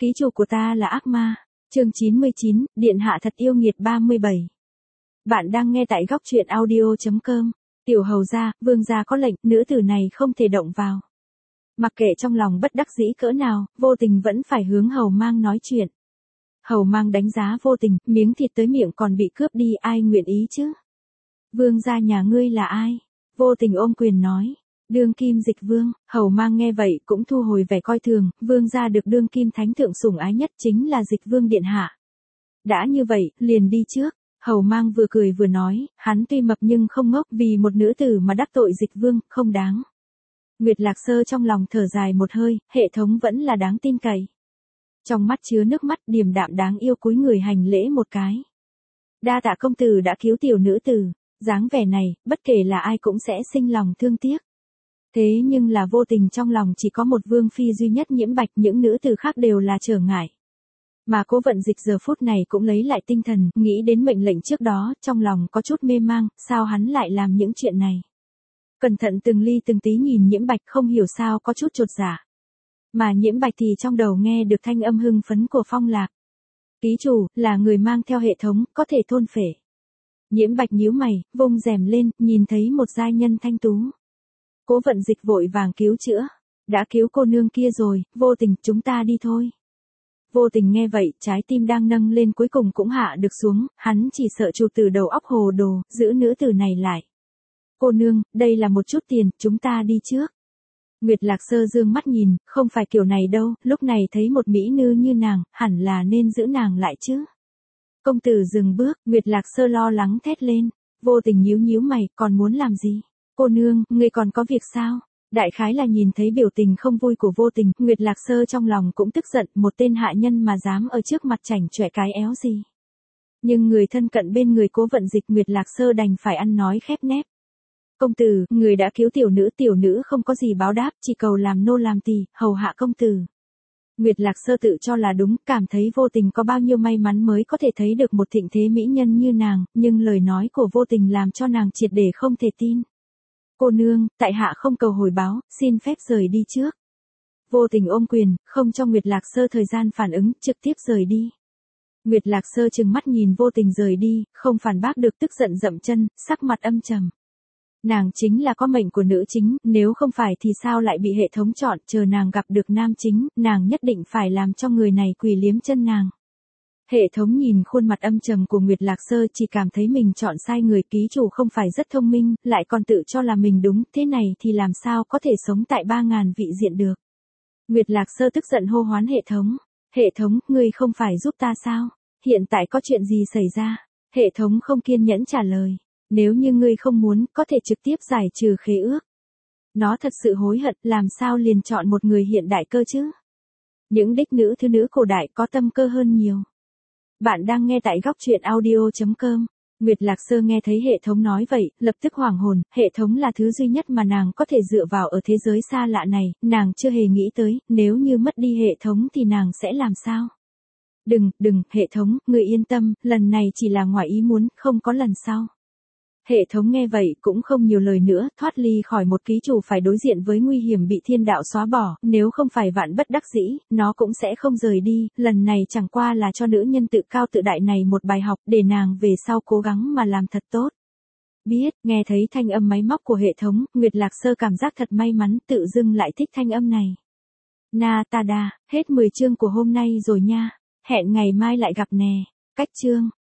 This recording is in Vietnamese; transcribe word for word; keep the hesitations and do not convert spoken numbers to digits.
Ký chủ của ta là ác ma. Chương chín mươi chín, Điện hạ thật yêu nghiệt ba mươi bảy. Bạn đang nghe tại góc truyện audio chấm com. Tiểu hầu gia, vương gia có lệnh, nữ tử này không thể động vào. Mặc kệ trong lòng bất đắc dĩ cỡ nào, Vô Tình vẫn phải hướng Hầu Mang nói chuyện. Hầu Mang đánh giá Vô Tình, miếng thịt tới miệng còn bị cướp đi, ai nguyện ý chứ? Vương gia nhà ngươi là ai? Vô Tình ôm quyền nói. Đương kim dịch vương. Hầu Mang nghe vậy cũng thu hồi vẻ coi thường, vương gia được đương kim thánh thượng sủng ái nhất chính là dịch vương điện hạ. Đã như vậy, liền đi trước. Hầu Mang vừa cười vừa nói, hắn tuy mập nhưng không ngốc, vì một nữ tử mà đắc tội dịch vương, không đáng. Nguyệt Lạc Sơ trong lòng thở dài một hơi, hệ thống vẫn là đáng tin cậy. Trong mắt chứa nước mắt, điềm đạm đáng yêu cúi người hành lễ một cái. Đa tạ công tử đã cứu tiểu nữ tử, dáng vẻ này, bất kể là ai cũng sẽ sinh lòng thương tiếc. Thế nhưng là Vô Tình trong lòng chỉ có một vương phi duy nhất Nhiễm Bạch, những nữ tử khác đều là trở ngại. Mà Cố Vận Dịch giờ phút này cũng lấy lại tinh thần, nghĩ đến mệnh lệnh trước đó, trong lòng có chút mê mang, sao hắn lại làm những chuyện này. Cẩn thận từng ly từng tí nhìn Nhiễm Bạch, không hiểu sao có chút chột dạ. Mà Nhiễm Bạch thì trong đầu nghe được thanh âm hưng phấn của Phong Lạc. Ký chủ, là người mang theo hệ thống, có thể thôn phệ. Nhiễm Bạch nhíu mày, vung rèm lên, nhìn thấy một giai nhân thanh tú. Cố Vận Dịch vội vàng cứu chữa. Đã cứu cô nương kia rồi, Vô Tình, chúng ta đi thôi. Vô Tình nghe vậy, trái tim đang nâng lên cuối cùng cũng hạ được xuống, hắn chỉ sợ chủ tử đầu óc hồ đồ, giữ nữ tử này lại. Cô nương, đây là một chút tiền, chúng ta đi trước. Nguyệt Lạc Sơ dương mắt nhìn, không phải kiểu này đâu, lúc này thấy một mỹ nữ như nàng, hẳn là nên giữ nàng lại chứ. Công tử dừng bước, Nguyệt Lạc Sơ lo lắng thét lên. Vô Tình nhíu nhíu mày, còn muốn làm gì? Cô nương, ngươi còn có việc sao? Đại khái là nhìn thấy biểu tình không vui của Vô Tình, Nguyệt Lạc Sơ trong lòng cũng tức giận, một tên hạ nhân mà dám ở trước mặt chảnh chọe cái éo gì. Nhưng người thân cận bên người Cố Vận Dịch, Nguyệt Lạc Sơ đành phải ăn nói khép nép. Công tử, người đã cứu tiểu nữ, tiểu nữ không có gì báo đáp, chỉ cầu làm nô làm tỳ, hầu hạ công tử. Nguyệt Lạc Sơ tự cho là đúng, cảm thấy Vô Tình có bao nhiêu may mắn mới có thể thấy được một thịnh thế mỹ nhân như nàng, nhưng lời nói của Vô Tình làm cho nàng triệt để không thể tin. Cô nương, tại hạ không cầu hồi báo, xin phép rời đi trước. Vô Tình ôm quyền, không cho Nguyệt Lạc Sơ thời gian phản ứng, trực tiếp rời đi. Nguyệt Lạc Sơ trừng mắt nhìn Vô Tình rời đi, không phản bác được, tức giận dậm chân, sắc mặt âm trầm. Nàng chính là có mệnh của nữ chính, nếu không phải thì sao lại bị hệ thống chọn, chờ nàng gặp được nam chính, nàng nhất định phải làm cho người này quỳ liếm chân nàng. Hệ thống nhìn khuôn mặt âm trầm của Nguyệt Lạc Sơ chỉ cảm thấy mình chọn sai người, ký chủ không phải rất thông minh, lại còn tự cho là mình đúng, thế này thì làm sao có thể sống tại ba ngàn vị diện được. Nguyệt Lạc Sơ tức giận hô hoán hệ thống. Hệ thống, ngươi không phải giúp ta sao? Hiện tại có chuyện gì xảy ra? Hệ thống không kiên nhẫn trả lời. Nếu như ngươi không muốn, có thể trực tiếp giải trừ khế ước. Nó thật sự hối hận, làm sao liền chọn một người hiện đại cơ chứ? Những đích nữ thứ nữ cổ đại có tâm cơ hơn nhiều. Bạn đang nghe tại góc truyện audio chấm com. Nguyệt Lạc Sơ nghe thấy hệ thống nói vậy, lập tức hoảng hồn, hệ thống là thứ duy nhất mà nàng có thể dựa vào ở thế giới xa lạ này, nàng chưa hề nghĩ tới, nếu như mất đi hệ thống thì nàng sẽ làm sao? Đừng, đừng, hệ thống, người yên tâm, lần này chỉ là ngoài ý muốn, không có lần sau. Hệ thống nghe vậy cũng không nhiều lời nữa, thoát ly khỏi một ký chủ phải đối diện với nguy hiểm bị thiên đạo xóa bỏ, nếu không phải vạn bất đắc dĩ, nó cũng sẽ không rời đi, lần này chẳng qua là cho nữ nhân tự cao tự đại này một bài học, để nàng về sau cố gắng mà làm thật tốt. Biết, nghe thấy thanh âm máy móc của hệ thống, Nguyệt Lạc Sơ cảm giác thật may mắn, tự dưng lại thích thanh âm này. Na ta đa, hết mười chương của hôm nay rồi nha, hẹn ngày mai lại gặp nè, cách chương.